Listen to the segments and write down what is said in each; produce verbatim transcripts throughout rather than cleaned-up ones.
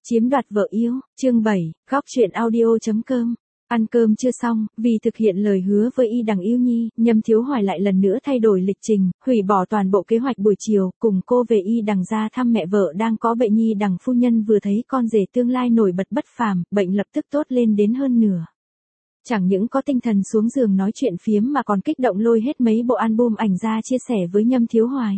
Chiếm đoạt vợ yêu, chương bảy, góc truyện audio.com. Ăn cơm chưa xong, vì thực hiện lời hứa với Y Đằng Yêu Nhi, Nhâm Thiếu Hoài lại lần nữa thay đổi lịch trình, hủy bỏ toàn bộ kế hoạch buổi chiều, cùng cô về Y Đằng ra thăm mẹ vợ đang có bệnh. Y Đằng phu nhân vừa thấy con rể tương lai nổi bật bất phàm, bệnh lập tức tốt lên đến hơn nửa. Chẳng những có tinh thần xuống giường nói chuyện phiếm mà còn kích động lôi hết mấy bộ album ảnh ra chia sẻ với Nhâm Thiếu Hoài.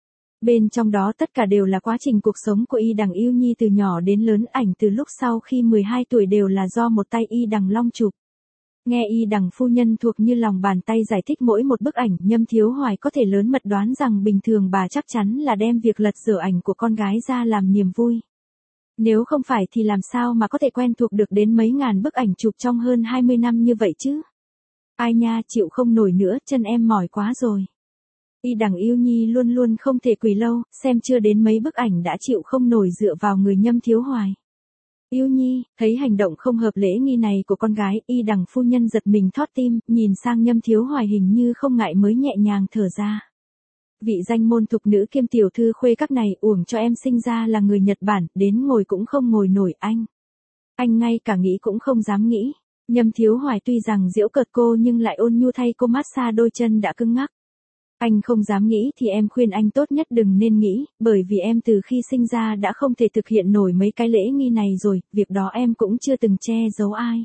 Bên trong đó tất cả đều là quá trình cuộc sống của Y Đằng Yêu Nhi từ nhỏ đến lớn, ảnh từ lúc sau khi mười hai tuổi đều là do một tay Y Đằng Long chụp. Nghe Y Đằng phu nhân thuộc như lòng bàn tay giải thích mỗi một bức ảnh, Nhâm Thiếu Hoài có thể lớn mật đoán rằng bình thường bà chắc chắn là đem việc lật dở ảnh của con gái ra làm niềm vui. Nếu không phải thì làm sao mà có thể quen thuộc được đến mấy ngàn bức ảnh chụp trong hơn hai mươi năm như vậy chứ? Ai nha, chịu không nổi nữa, chân em mỏi quá rồi. Y Đằng Yêu Nhi luôn luôn không thể quỳ lâu, xem chưa đến mấy bức ảnh đã chịu không nổi dựa vào người Nhâm Thiếu Hoài. Yêu Nhi, thấy hành động không hợp lễ nghi này của con gái, Y Đằng phu nhân giật mình thót tim, nhìn sang Nhâm Thiếu Hoài hình như không ngại mới nhẹ nhàng thở ra. Vị danh môn thục nữ kiêm tiểu thư khuê các này, uổng cho em sinh ra là người Nhật Bản, đến ngồi cũng không ngồi nổi anh. Anh ngay cả nghĩ cũng không dám nghĩ. Nhâm Thiếu Hoài tuy rằng giễu cợt cô nhưng lại ôn nhu thay cô massage đôi chân đã cứng ngắc. Anh không dám nghĩ thì em khuyên anh tốt nhất đừng nên nghĩ, bởi vì em từ khi sinh ra đã không thể thực hiện nổi mấy cái lễ nghi này rồi, việc đó em cũng chưa từng che giấu ai.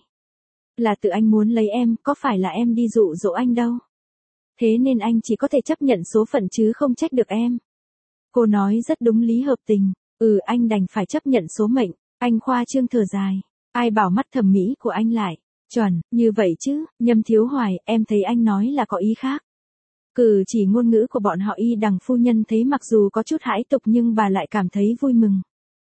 Là tự anh muốn lấy em, có phải là em đi dụ dỗ anh đâu. Thế nên anh chỉ có thể chấp nhận số phận chứ không trách được em. Cô nói rất đúng lý hợp tình, ừ anh đành phải chấp nhận số mệnh, anh khoa trương thở dài. Ai bảo mắt thẩm mỹ của anh lại, chuẩn, như vậy chứ, Nhâm Thiếu Hoài, em thấy anh nói là có ý khác. Cử chỉ ngôn ngữ của bọn họ Y Đằng phu nhân thấy mặc dù có chút hãi tục nhưng bà lại cảm thấy vui mừng.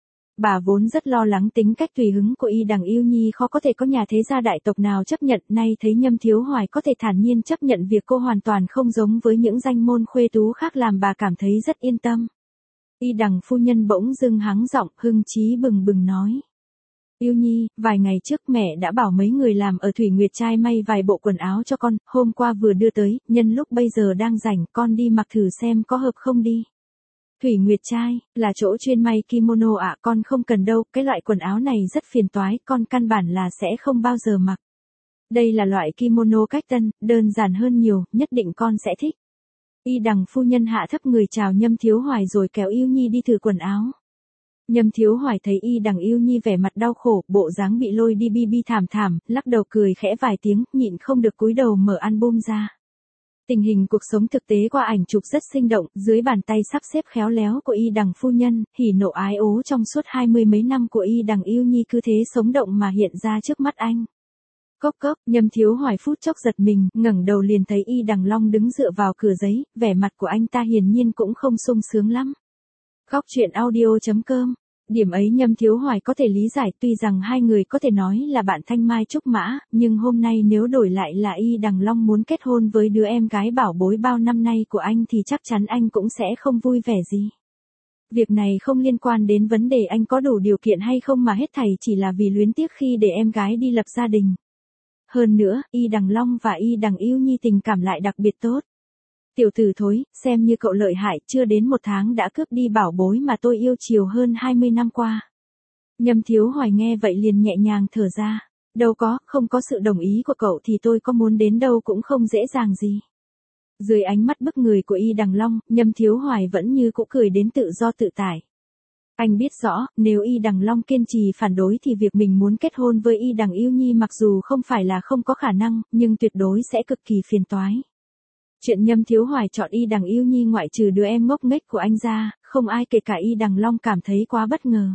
Bà vốn rất lo lắng tính cách tùy hứng của Y Đằng Yêu Nhi khó có thể có nhà thế gia đại tộc nào chấp nhận, nay thấy Nhâm Thiếu Hoài có thể thản nhiên chấp nhận việc cô hoàn toàn không giống với những danh môn khuê tú khác làm bà cảm thấy rất yên tâm. Y Đằng phu nhân bỗng dưng hắng giọng, hưng chí bừng bừng nói. Yêu Nhi, vài ngày trước mẹ đã bảo mấy người làm ở Thủy Nguyệt Trai may vài bộ quần áo cho con, hôm qua vừa đưa tới, nhân lúc bây giờ đang rảnh, con đi mặc thử xem có hợp không đi. Thủy Nguyệt Trai, là chỗ chuyên may kimono ạ, à, con không cần đâu, cái loại quần áo này rất phiền toái, con căn bản là sẽ không bao giờ mặc. Đây là loại kimono cách tân, đơn giản hơn nhiều, nhất định con sẽ thích. Y Đằng phu nhân hạ thấp người chào Nhâm Thiếu Hoài rồi kéo Yêu Nhi đi thử quần áo. Nhâm Thiếu Hoài thấy Y Đằng Yêu Nhi vẻ mặt đau khổ, bộ dáng bị lôi đi bi bi thảm thảm, lắc đầu cười khẽ vài tiếng, nhịn không được cúi đầu mở album ra. Tình hình cuộc sống thực tế qua ảnh chụp rất sinh động, dưới bàn tay sắp xếp khéo léo của Y Đằng phu nhân, hỉ nộ ái ố trong suốt hai mươi mấy năm của Y Đằng Yêu Nhi cứ thế sống động mà hiện ra trước mắt anh. Cốc cốc, Nhâm Thiếu Hoài phút chốc giật mình, ngẩng đầu liền thấy Y Đằng Long đứng dựa vào cửa giấy, vẻ mặt của anh ta hiển nhiên cũng không sung sướng lắm. Góc truyện audio.com. Điểm ấy Nhâm Thiếu Hoài có thể lý giải, tuy rằng hai người có thể nói là bạn thanh mai trúc mã, nhưng hôm nay nếu đổi lại là Y Đằng Long muốn kết hôn với đứa em gái bảo bối bao năm nay của anh thì chắc chắn anh cũng sẽ không vui vẻ gì. Việc này không liên quan đến vấn đề anh có đủ điều kiện hay không mà hết thảy chỉ là vì luyến tiếc khi để em gái đi lập gia đình. Hơn nữa, Y Đằng Long và Y Đằng Yêu Nhi tình cảm lại đặc biệt tốt. Tiểu tử thối, xem như cậu lợi hại, chưa đến một tháng đã cướp đi bảo bối mà tôi yêu chiều hơn hai mươi năm qua. Nhâm Thiếu Hoài nghe vậy liền nhẹ nhàng thở ra. Đâu có, không có sự đồng ý của cậu thì tôi có muốn đến đâu cũng không dễ dàng gì. Dưới ánh mắt bức người của Y Đằng Long, Nhâm Thiếu Hoài vẫn như cũ cười đến tự do tự tại. Anh biết rõ, nếu Y Đằng Long kiên trì phản đối thì việc mình muốn kết hôn với Y Đằng Yêu Nhi mặc dù không phải là không có khả năng, nhưng tuyệt đối sẽ cực kỳ phiền toái. Chuyện Nhâm Thiếu Hoài chọn Y Đằng Yêu Nhi ngoại trừ đứa em ngốc nghếch của anh ra, không ai kể cả Y Đằng Long cảm thấy quá bất ngờ.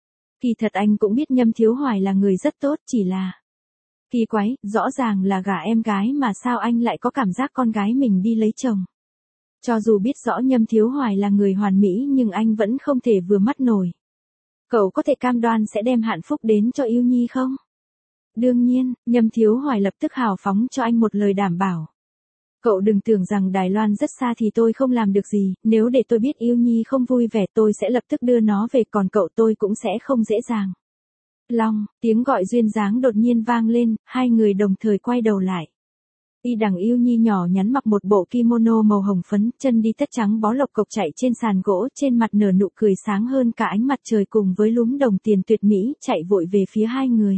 Kỳ thật anh cũng biết Nhâm Thiếu Hoài là người rất tốt, chỉ là kỳ quái, rõ ràng là gả em gái mà sao anh lại có cảm giác con gái mình đi lấy chồng. Cho dù biết rõ Nhâm Thiếu Hoài là người hoàn mỹ nhưng anh vẫn không thể vừa mắt nổi. Cậu có thể cam đoan sẽ đem hạnh phúc đến cho Yêu Nhi không? Đương nhiên, Nhâm Thiếu Hoài lập tức hào phóng cho anh một lời đảm bảo. Cậu đừng tưởng rằng Đài Loan rất xa thì tôi không làm được gì, nếu để tôi biết Yêu Nhi không vui vẻ tôi sẽ lập tức đưa nó về, còn cậu tôi cũng sẽ không dễ dàng. Long, tiếng gọi duyên dáng đột nhiên vang lên, hai người đồng thời quay đầu lại. Y Đằng Yêu Nhi nhỏ nhắn mặc một bộ kimono màu hồng phấn, chân đi tất trắng bó lộc cộc chạy trên sàn gỗ, trên mặt nở nụ cười sáng hơn cả ánh mặt trời cùng với lúm đồng tiền tuyệt mỹ, chạy vội về phía hai người.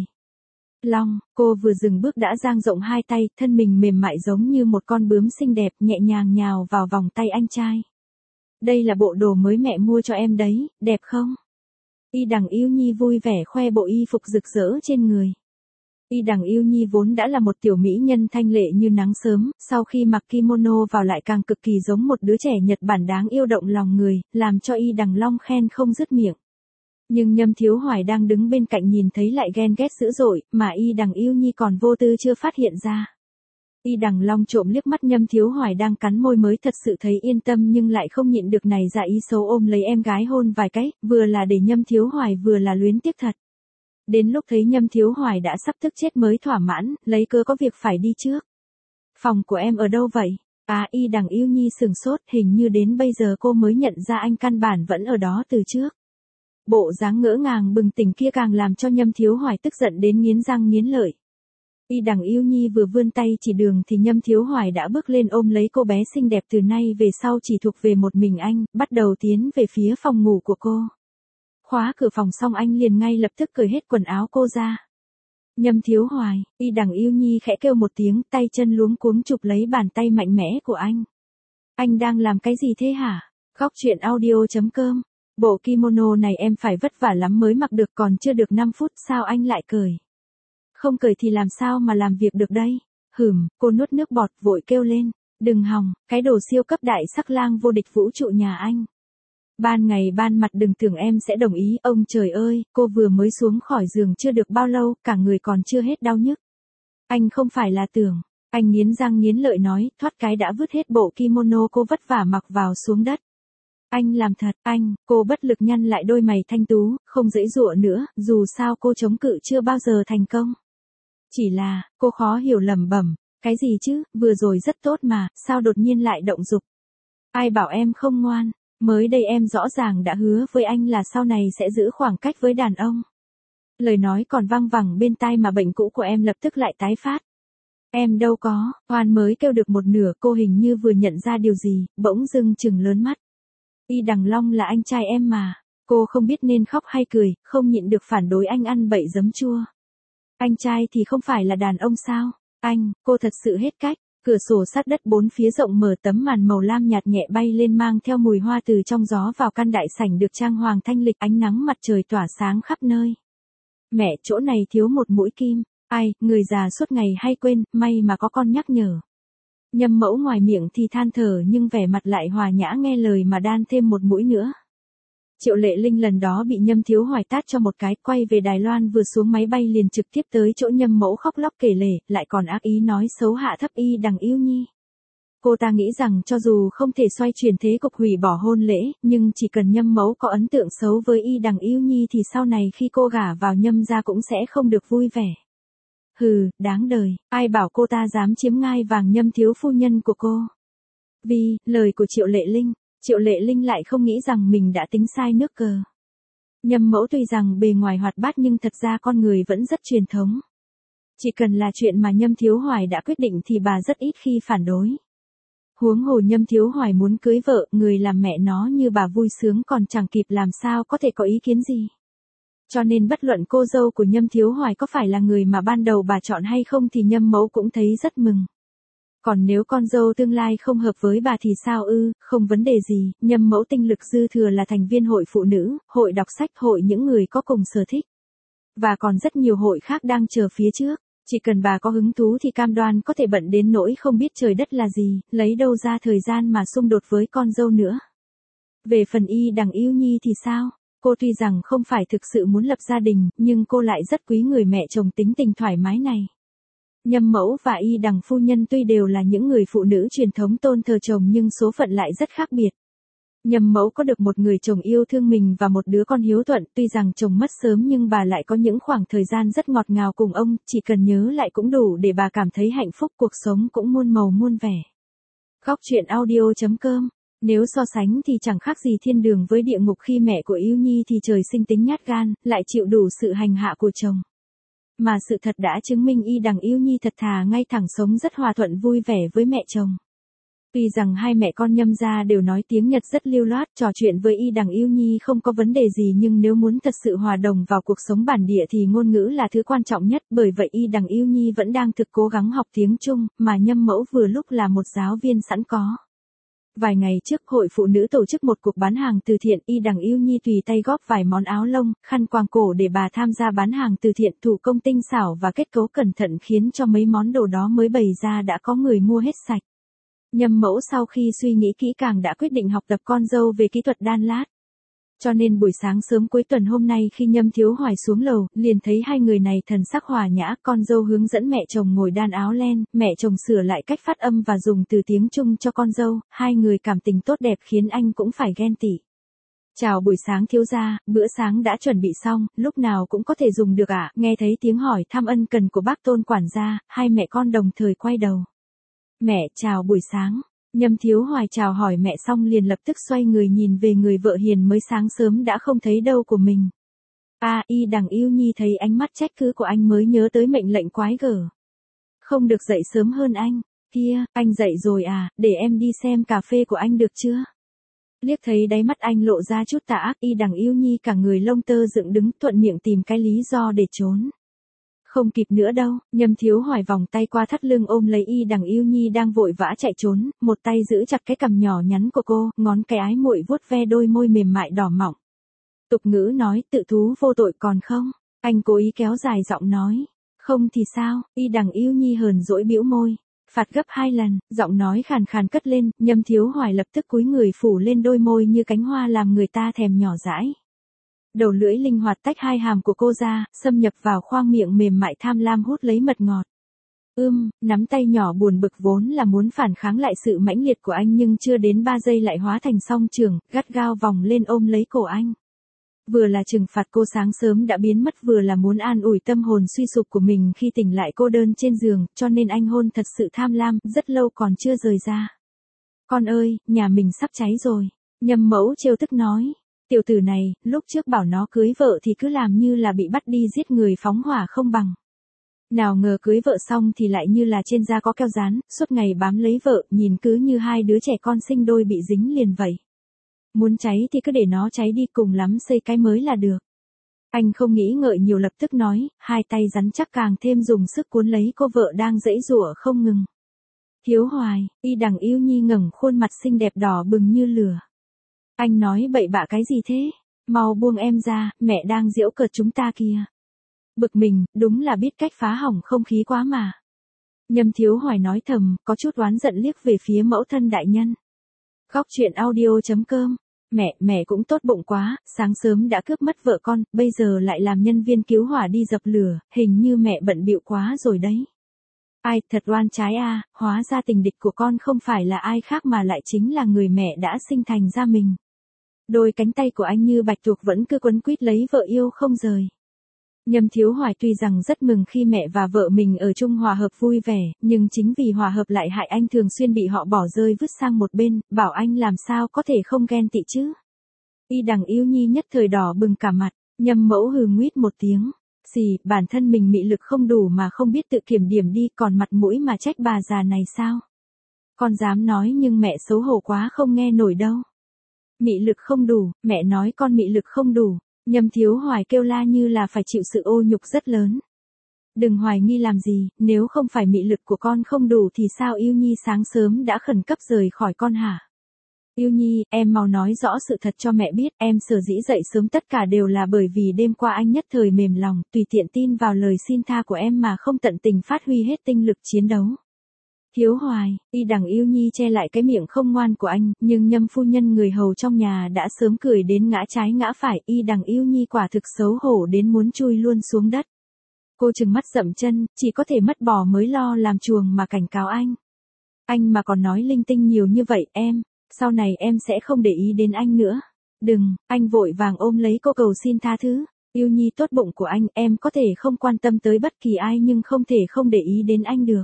Long, cô vừa dừng bước đã dang rộng hai tay, thân mình mềm mại giống như một con bướm xinh đẹp, nhẹ nhàng nhào vào vòng tay anh trai. Đây là bộ đồ mới mẹ mua cho em đấy, đẹp không? Y Đằng Yêu Nhi vui vẻ khoe bộ y phục rực rỡ trên người. Y Đằng Yêu Nhi vốn đã là một tiểu mỹ nhân thanh lệ như nắng sớm, sau khi mặc kimono vào lại càng cực kỳ giống một đứa trẻ Nhật Bản đáng yêu động lòng người, làm cho Y Đằng Long khen không dứt miệng. Nhưng Nhâm Thiếu Hoài đang đứng bên cạnh nhìn thấy lại ghen ghét dữ dội, mà Y Đằng Yêu Nhi còn vô tư chưa phát hiện ra. Y Đằng Long trộm liếc mắt Nhâm Thiếu Hoài đang cắn môi mới thật sự thấy yên tâm nhưng lại không nhịn được này ra ý xấu ôm lấy em gái hôn vài cái, vừa là để Nhâm Thiếu Hoài vừa là luyến tiếc thật. Đến lúc thấy Nhâm Thiếu Hoài đã sắp tức chết mới thỏa mãn, lấy cớ có việc phải đi trước. Phòng của em ở đâu vậy? À, Y Đằng Yêu Nhi sừng sốt, hình như đến bây giờ cô mới nhận ra anh căn bản vẫn ở đó từ trước. Bộ dáng ngỡ ngàng bừng tỉnh kia càng làm cho Nhâm Thiếu Hoài tức giận đến nghiến răng nghiến lợi. Y Đằng Yêu Nhi vừa vươn tay chỉ đường thì Nhâm Thiếu Hoài đã bước lên ôm lấy cô bé xinh đẹp từ nay về sau chỉ thuộc về một mình anh, bắt đầu tiến về phía phòng ngủ của cô. Khóa cửa phòng xong anh liền ngay lập tức cởi hết quần áo cô ra. Nhâm Thiếu Hoài, Y Đằng Yêu Nhi khẽ kêu một tiếng, tay chân luống cuống chụp lấy bàn tay mạnh mẽ của anh. Anh đang làm cái gì thế hả? Góc truyện audio chấm com. Bộ kimono này em phải vất vả lắm mới mặc được, còn chưa được năm phút sao anh lại cởi? Không cởi thì làm sao mà làm việc được đây? Hửm, cô nuốt nước bọt vội kêu lên. Đừng hòng, cái đồ siêu cấp đại sắc lang vô địch vũ trụ nhà anh. Ban ngày ban mặt đừng tưởng em sẽ đồng ý, ông trời ơi, cô vừa mới xuống khỏi giường chưa được bao lâu, cả người còn chưa hết đau nhức. Anh không phải là tưởng, anh nghiến răng nghiến lợi nói, thoát cái đã vứt hết bộ kimono cô vất vả mặc vào xuống đất. Anh làm thật, anh, cô bất lực nhăn lại đôi mày thanh tú, không giãy giụa nữa, dù sao cô chống cự chưa bao giờ thành công. Chỉ là, cô khó hiểu lẩm bẩm, cái gì chứ, vừa rồi rất tốt mà, sao đột nhiên lại động dục? Ai bảo em không ngoan? Mới đây em rõ ràng đã hứa với anh là sau này sẽ giữ khoảng cách với đàn ông. Lời nói còn văng vẳng bên tai mà bệnh cũ của em lập tức lại tái phát. Em đâu có, Hoan mới kêu được một nửa, cô hình như vừa nhận ra điều gì, bỗng dưng trừng lớn mắt. Y Đằng Long là anh trai em mà. Cô không biết nên khóc hay cười, không nhịn được phản đối anh ăn bậy giấm chua. Anh trai thì không phải là đàn ông sao? Anh, cô thật sự hết cách. Cửa sổ sát đất bốn phía rộng mở, tấm màn màu lam nhạt nhẹ bay lên mang theo mùi hoa từ trong gió vào căn đại sảnh được trang hoàng thanh lịch, ánh nắng mặt trời tỏa sáng khắp nơi. Mẹ, chỗ này thiếu một mũi kim. Ai, người già suốt ngày hay quên, may mà có con nhắc nhở. Nhâm Mẫu ngoài miệng thì than thở nhưng vẻ mặt lại hòa nhã nghe lời mà đan thêm một mũi nữa. Triệu Lệ Linh lần đó bị Nhâm Thiếu Hoài tát cho một cái, quay về Đài Loan vừa xuống máy bay liền trực tiếp tới chỗ Nhâm Mẫu khóc lóc kể lể, lại còn ác ý nói xấu hạ thấp Y Đằng Yêu Nhi. Cô ta nghĩ rằng cho dù không thể xoay chuyển thế cục hủy bỏ hôn lễ, nhưng chỉ cần Nhâm Mẫu có ấn tượng xấu với Y Đằng Yêu Nhi thì sau này khi cô gả vào Nhâm gia cũng sẽ không được vui vẻ. Hừ, đáng đời, ai bảo cô ta dám chiếm ngai vàng Nhâm thiếu phu nhân của cô. Vì, lời của Triệu Lệ Linh, Triệu Lệ Linh lại không nghĩ rằng mình đã tính sai nước cờ. Nhâm Mẫu tuy rằng bề ngoài hoạt bát nhưng thật ra con người vẫn rất truyền thống. Chỉ cần là chuyện mà Nhâm Thiếu Hoài đã quyết định thì bà rất ít khi phản đối. Huống hồ Nhâm Thiếu Hoài muốn cưới vợ, người làm mẹ nó như bà vui sướng còn chẳng kịp làm sao có thể có ý kiến gì. Cho nên bất luận cô dâu của Nhâm Thiếu Hoài có phải là người mà ban đầu bà chọn hay không thì Nhâm Mẫu cũng thấy rất mừng. Còn nếu con dâu tương lai không hợp với bà thì sao ư, không vấn đề gì, Nhâm Mẫu tinh lực dư thừa là thành viên hội phụ nữ, hội đọc sách, hội những người có cùng sở thích. Và còn rất nhiều hội khác đang chờ phía trước, chỉ cần bà có hứng thú thì cam đoan có thể bận đến nỗi không biết trời đất là gì, lấy đâu ra thời gian mà xung đột với con dâu nữa. Về phần Y Đằng Yêu Nhi thì sao? Cô tuy rằng không phải thực sự muốn lập gia đình, nhưng cô lại rất quý người mẹ chồng tính tình thoải mái này. Nhâm Mẫu và Y Đằng phu nhân tuy đều là những người phụ nữ truyền thống tôn thờ chồng nhưng số phận lại rất khác biệt. Nhâm Mẫu có được một người chồng yêu thương mình và một đứa con hiếu thuận, tuy rằng chồng mất sớm nhưng bà lại có những khoảng thời gian rất ngọt ngào cùng ông, chỉ cần nhớ lại cũng đủ để bà cảm thấy hạnh phúc, cuộc sống cũng muôn màu muôn vẻ. Góc truyện audio chấm com. Nếu so sánh thì chẳng khác gì thiên đường với địa ngục khi mẹ của Yêu Nhi thì trời sinh tính nhát gan, lại chịu đủ sự hành hạ của chồng. mà sự thật đã chứng minh Y Đằng Yêu Nhi thật thà ngay thẳng sống rất hòa thuận vui vẻ với mẹ chồng. Tuy rằng hai mẹ con Nhâm gia đều nói tiếng Nhật rất lưu loát, trò chuyện với Y Đằng Yêu Nhi không có vấn đề gì, nhưng nếu muốn thật sự hòa đồng vào cuộc sống bản địa thì ngôn ngữ là thứ quan trọng nhất, bởi vậy Y Đằng Yêu Nhi vẫn đang thực cố gắng học tiếng Trung, mà Nhâm mẫu vừa lúc là một giáo viên sẵn có. Vài ngày trước, hội phụ nữ tổ chức một cuộc bán hàng từ thiện, Y Đằng Yêu Nhi tùy tay góp vài món áo lông, khăn quàng cổ để bà tham gia bán hàng từ thiện, thủ công tinh xảo và kết cấu cẩn thận khiến cho mấy món đồ đó mới bày ra đã có người mua hết sạch. Nhâm mẫu sau khi suy nghĩ kỹ càng đã quyết định học tập con dâu về kỹ thuật đan lát. Cho nên buổi sáng sớm cuối tuần hôm nay khi Nhâm Thiếu Hoài xuống lầu, liền thấy hai người này thần sắc hòa nhã, con dâu hướng dẫn mẹ chồng ngồi đan áo len, mẹ chồng sửa lại cách phát âm và dùng từ tiếng Trung cho con dâu, hai người cảm tình tốt đẹp khiến anh cũng phải ghen tị. Chào buổi sáng thiếu gia, bữa sáng đã chuẩn bị xong, lúc nào cũng có thể dùng được ạ, à? Nghe thấy tiếng hỏi thăm ân cần của bác Tôn quản gia, hai mẹ con đồng thời quay đầu. Mẹ, chào buổi sáng. Nhâm Thiếu Hoài chào hỏi mẹ xong liền lập tức xoay người nhìn về người vợ hiền mới sáng sớm đã không thấy đâu của mình. A, à, Y Đằng Yêu Nhi thấy ánh mắt trách cứ của anh mới nhớ tới mệnh lệnh quái gở. Không được dậy sớm hơn anh. Kia, anh dậy rồi à, để em đi xem cà phê của anh được chưa? Liếc thấy đáy mắt anh lộ ra chút tà ác, Y Đằng Yêu Nhi cả người lông tơ dựng đứng, thuận miệng tìm cái lý do để trốn. Không kịp nữa đâu, Nhâm Thiếu Hoài vòng tay qua thắt lưng ôm lấy Y Đằng Yêu Nhi đang vội vã chạy trốn, một tay giữ chặt cái cằm nhỏ nhắn của cô, ngón cái ái muội vuốt ve đôi môi mềm mại đỏ mọng. Tục ngữ nói, tự thú vô tội còn không? Anh cố ý kéo dài giọng nói. Không thì sao? Y Đằng Yêu Nhi hờn dỗi bĩu môi. Phạt gấp hai lần, giọng nói khàn khàn cất lên, Nhâm Thiếu Hoài lập tức cúi người phủ lên đôi môi như cánh hoa làm người ta thèm nhỏ dãi. Đầu lưỡi linh hoạt tách hai hàm của cô ra, xâm nhập vào khoang miệng mềm mại tham lam hút lấy mật ngọt. Ưm, nắm tay nhỏ buồn bực vốn là muốn phản kháng lại sự mãnh liệt của anh nhưng chưa đến ba giây lại hóa thành song trường, gắt gao vòng lên ôm lấy cổ anh. Vừa là trừng phạt cô sáng sớm đã biến mất, vừa là muốn an ủi tâm hồn suy sụp của mình khi tỉnh lại cô đơn trên giường, cho nên anh hôn thật sự tham lam, rất lâu còn chưa rời ra. Con ơi, nhà mình sắp cháy rồi. Nhâm mẫu trêu tức nói. Tiểu tử này, lúc trước bảo nó cưới vợ thì cứ làm như là bị bắt đi giết người phóng hỏa không bằng. Nào ngờ cưới vợ xong thì lại như là trên da có keo dán, suốt ngày bám lấy vợ, nhìn cứ như hai đứa trẻ con sinh đôi bị dính liền vậy. Muốn cháy thì cứ để nó cháy đi, cùng lắm xây cái mới là được. Anh không nghĩ ngợi nhiều lập tức nói, hai tay rắn chắc càng thêm dùng sức cuốn lấy cô vợ đang giãy giụa không ngừng. Thiếu Hoài, Y Đằng Yêu Nhi ngẩng khuôn mặt xinh đẹp đỏ bừng như lửa. Anh nói bậy bạ cái gì thế? Mau buông em ra, mẹ đang giễu cợt chúng ta kìa. Bực mình, đúng là biết cách phá hỏng không khí quá mà. Nhâm Thiếu Hoài nói thầm, có chút oán giận liếc về phía mẫu thân đại nhân. Góc truyện audio chấm com. Mẹ, mẹ cũng tốt bụng quá, sáng sớm đã cướp mất vợ con, bây giờ lại làm nhân viên cứu hỏa đi dập lửa, hình như mẹ bận bịu quá rồi đấy. Ai, thật oan trái a, hóa ra tình địch của con không phải là ai khác mà lại chính là người mẹ đã sinh thành ra mình. Đôi cánh tay của anh như bạch tuộc vẫn cứ quấn quýt lấy vợ yêu không rời. Nhâm Thiếu Hoài tuy rằng rất mừng khi mẹ và vợ mình ở chung hòa hợp vui vẻ, nhưng chính vì hòa hợp lại hại anh thường xuyên bị họ bỏ rơi vứt sang một bên, bảo anh làm sao có thể không ghen tị chứ. Y Đằng Yêu Nhi nhất thời đỏ bừng cả mặt, Nhâm mẫu hừ nguýt một tiếng. Xì, bản thân mình mị lực không đủ mà không biết tự kiểm điểm đi, còn mặt mũi mà trách bà già này sao? Con dám nói nhưng mẹ xấu hổ quá không nghe nổi đâu. Mị lực không đủ, mẹ nói con mị lực không đủ. Nhâm Thiếu Hoài kêu la như là phải chịu sự ô nhục rất lớn. Đừng hoài nghi làm gì, nếu không phải mị lực của con không đủ thì sao Yêu Nhi sáng sớm đã khẩn cấp rời khỏi con hả? Yêu Nhi, em mau nói rõ sự thật cho mẹ biết, em sở dĩ dậy sớm tất cả đều là bởi vì đêm qua anh nhất thời mềm lòng, tùy tiện tin vào lời xin tha của em mà không tận tình phát huy hết tinh lực chiến đấu. Thiếu Hoài, Y Đằng Yêu Nhi che lại cái miệng không ngoan của anh, nhưng Nhâm phu nhân người hầu trong nhà đã sớm cười đến ngã trái ngã phải, Y Đằng Yêu Nhi quả thực xấu hổ đến muốn chui luôn xuống đất. Cô trừng mắt dậm chân, chỉ có thể mất bò mới lo làm chuồng mà cảnh cáo anh. Anh mà còn nói linh tinh nhiều như vậy em, sau này em sẽ không để ý đến anh nữa. Đừng, anh vội vàng ôm lấy cô cầu xin tha thứ. Yêu Nhi tốt bụng của anh, em có thể không quan tâm tới bất kỳ ai nhưng không thể không để ý đến anh được.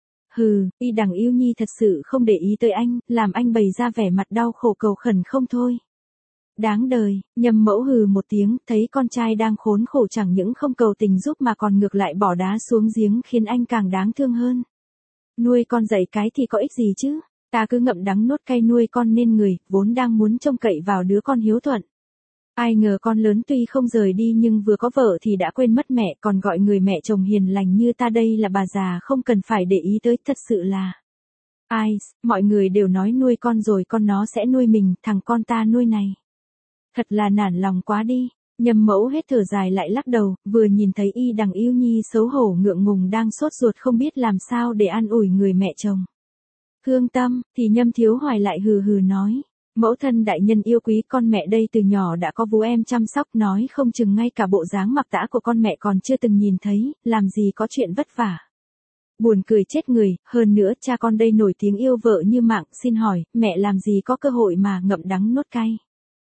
Hừ, Y Đằng Yêu Nhi thật sự không để ý tới anh, làm anh bày ra vẻ mặt đau khổ cầu khẩn không thôi. Đáng đời, Nhâm Mẫu hừ một tiếng, thấy con trai đang khốn khổ chẳng những không cầu tình giúp mà còn ngược lại bỏ đá xuống giếng khiến anh càng đáng thương hơn. Nuôi con dạy cái thì có ích gì chứ, ta cứ ngậm đắng nuốt cay nuôi con nên người, vốn đang muốn trông cậy vào đứa con hiếu thuận. Ai ngờ con lớn tuy không rời đi nhưng vừa có vợ thì đã quên mất mẹ, còn gọi người mẹ chồng hiền lành như ta đây là bà già không cần phải để ý tới, thật sự là. Ai, mọi người đều nói nuôi con rồi con nó sẽ nuôi mình, thằng con ta nuôi này. Thật là nản lòng quá đi. Nhâm Mẫu hết thở dài lại lắc đầu, vừa nhìn thấy Y Đằng Yêu Nhi xấu hổ ngượng ngùng đang sốt ruột không biết làm sao để an ủi người mẹ chồng. Thương tâm, thì Nhâm Thiếu Hoài lại hừ hừ nói. Mẫu thân đại nhân yêu quý, con mẹ đây từ nhỏ đã có vú em chăm sóc, nói không chừng ngay cả bộ dáng mặc tã của con mẹ còn chưa từng nhìn thấy, làm gì có chuyện vất vả. Buồn cười chết người, hơn nữa cha con đây nổi tiếng yêu vợ như mạng, xin hỏi, mẹ làm gì có cơ hội mà ngậm đắng nuốt cay.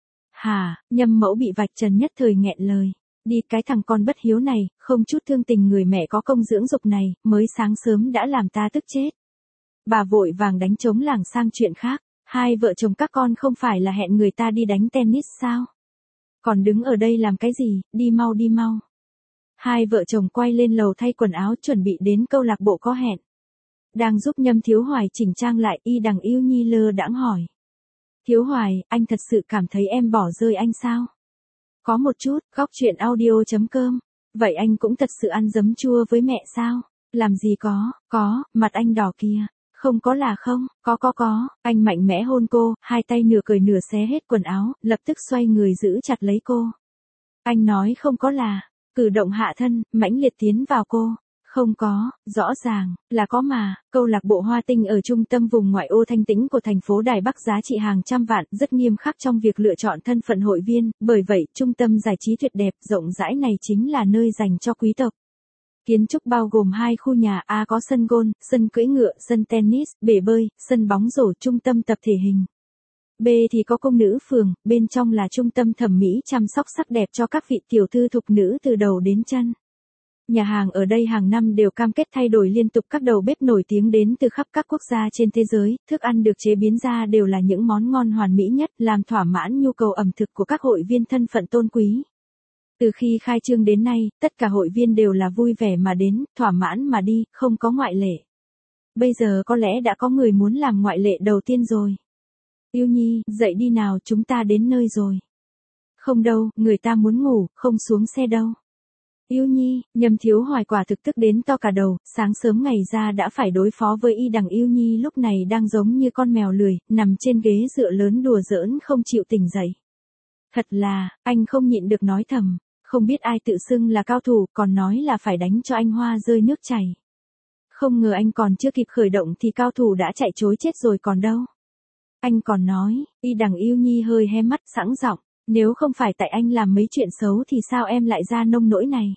Hà, Nhâm Mẫu bị vạch trần nhất thời nghẹn lời. Đi cái thằng con bất hiếu này, không chút thương tình người mẹ có công dưỡng dục này, mới sáng sớm đã làm ta tức chết. Bà vội vàng đánh trống lảng sang chuyện khác. Hai vợ chồng các con không phải là hẹn người ta đi đánh tennis sao? Còn đứng ở đây làm cái gì, đi mau đi mau. Hai vợ chồng quay lên lầu thay quần áo chuẩn bị đến câu lạc bộ có hẹn. Đang giúp Nhâm Thiếu Hoài chỉnh trang lại, Y Đằng Yêu Nhi lơ đãng hỏi. Thiếu Hoài, anh thật sự cảm thấy em bỏ rơi anh sao? Có một chút, góc truyện audio chấm com. Vậy anh cũng thật sự ăn giấm chua với mẹ sao? Làm gì có, có, mặt anh đỏ kìa. Không có là không, có có có, anh mạnh mẽ hôn cô, hai tay nửa cởi nửa xé hết quần áo, lập tức xoay người giữ chặt lấy cô. Anh nói không có là, cử động hạ thân, mãnh liệt tiến vào cô. Không có, rõ ràng, là có mà, câu lạc bộ Hoa Tinh ở trung tâm vùng ngoại ô thanh tĩnh của thành phố Đài Bắc giá trị hàng trăm vạn, rất nghiêm khắc trong việc lựa chọn thân phận hội viên, bởi vậy, trung tâm giải trí tuyệt đẹp, rộng rãi này chính là nơi dành cho quý tộc. Kiến trúc bao gồm hai khu nhà, A có sân golf, sân cưỡi ngựa, sân tennis, bể bơi, sân bóng rổ, trung tâm tập thể hình. B thì có công nữ phường, bên trong là trung tâm thẩm mỹ chăm sóc sắc đẹp cho các vị tiểu thư thục nữ từ đầu đến chân. Nhà hàng ở đây hàng năm đều cam kết thay đổi liên tục các đầu bếp nổi tiếng đến từ khắp các quốc gia trên thế giới, thức ăn được chế biến ra đều là những món ngon hoàn mỹ nhất, làm thỏa mãn nhu cầu ẩm thực của các hội viên thân phận tôn quý. Từ khi khai trương đến nay, tất cả hội viên đều là vui vẻ mà đến, thỏa mãn mà đi, không có ngoại lệ. Bây giờ có lẽ đã có người muốn làm ngoại lệ đầu tiên rồi. Yêu Nhi, dậy đi nào, chúng ta đến nơi rồi. Không đâu, người ta muốn ngủ, không xuống xe đâu. Yêu Nhi, Nhâm Thiếu Hoài quả thực tức đến to cả đầu, sáng sớm ngày ra đã phải đối phó với Y Đằng Yêu Nhi lúc này đang giống như con mèo lười, nằm trên ghế dựa lớn đùa giỡn không chịu tỉnh dậy. Thật là, anh không nhịn được nói thầm. Không biết ai tự xưng là cao thủ, còn nói là phải đánh cho anh hoa rơi nước chảy. Không ngờ anh còn chưa kịp khởi động thì cao thủ đã chạy trối chết rồi còn đâu. Anh còn nói, Y Đằng Yêu Nhi hơi hé mắt sẵn giọng, nếu không phải tại anh làm mấy chuyện xấu thì sao em lại ra nông nỗi này?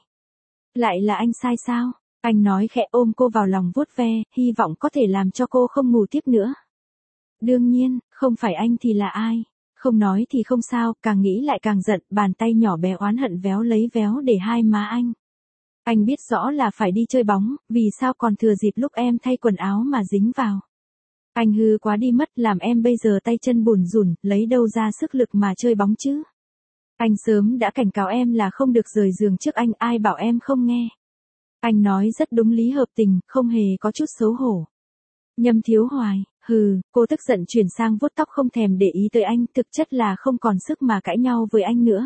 Lại là anh sai sao? Anh nói khẽ ôm cô vào lòng vuốt ve, hy vọng có thể làm cho cô không ngủ tiếp nữa. Đương nhiên, không phải anh thì là ai? Không nói thì không sao, càng nghĩ lại càng giận, bàn tay nhỏ bé oán hận véo lấy véo để hai má anh. Anh biết rõ là phải đi chơi bóng, vì sao còn thừa dịp lúc em thay quần áo mà dính vào. Anh hư quá đi mất, làm em bây giờ tay chân bùn rủn, lấy đâu ra sức lực mà chơi bóng chứ. Anh sớm đã cảnh cáo em là không được rời giường trước anh, ai bảo em không nghe. Anh nói rất đúng lý hợp tình, không hề có chút xấu hổ. Nhâm Thiếu Hoài, hừ, cô tức giận chuyển sang vuốt tóc không thèm để ý tới anh, thực chất là không còn sức mà cãi nhau với anh nữa.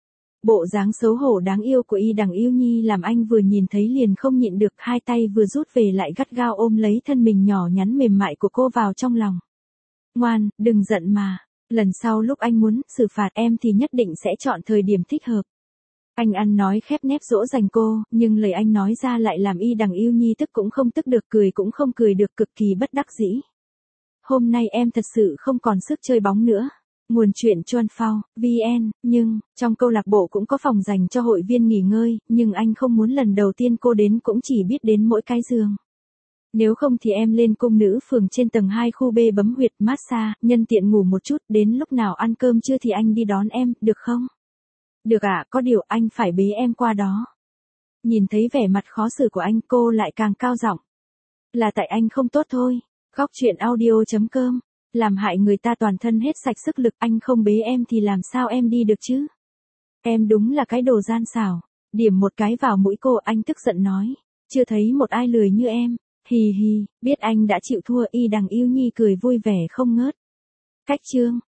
Bộ dáng xấu hổ đáng yêu của Y Đằng Yêu Nhi làm anh vừa nhìn thấy liền không nhịn được, hai tay vừa rút về lại gắt gao ôm lấy thân mình nhỏ nhắn mềm mại của cô vào trong lòng. Ngoan, đừng giận mà, lần sau lúc anh muốn xử phạt em thì nhất định sẽ chọn thời điểm thích hợp. Anh ăn nói khép nép dỗ dành cô, nhưng lời anh nói ra lại làm Y Đằng Yêu Nhi tức cũng không tức được, cười cũng không cười được, cực kỳ bất đắc dĩ. Hôm nay em thật sự không còn sức chơi bóng nữa. Nguồn chuyện Chuan Phao, vn, nhưng, trong câu lạc bộ cũng có phòng dành cho hội viên nghỉ ngơi, nhưng anh không muốn lần đầu tiên cô đến cũng chỉ biết đến mỗi cái giường. Nếu không thì em lên cung nữ phường trên tầng hai khu B bấm huyệt massage, nhân tiện ngủ một chút, đến lúc nào ăn cơm trưa thì anh đi đón em, được không? Được ạ, à, có điều anh phải bế em qua đó. Nhìn thấy vẻ mặt khó xử của anh, cô lại càng cao giọng. Là tại anh không tốt thôi. Góc truyện audio chấm com Làm hại người ta toàn thân hết sạch sức lực, anh không bế em thì làm sao em đi được chứ? Em đúng là cái đồ gian xảo. Điểm một cái vào mũi cô, anh tức giận nói. Chưa thấy một ai lười như em. Hì hì, biết anh đã chịu thua, Y Đằng Yêu Nhi cười vui vẻ không ngớt. Cách chương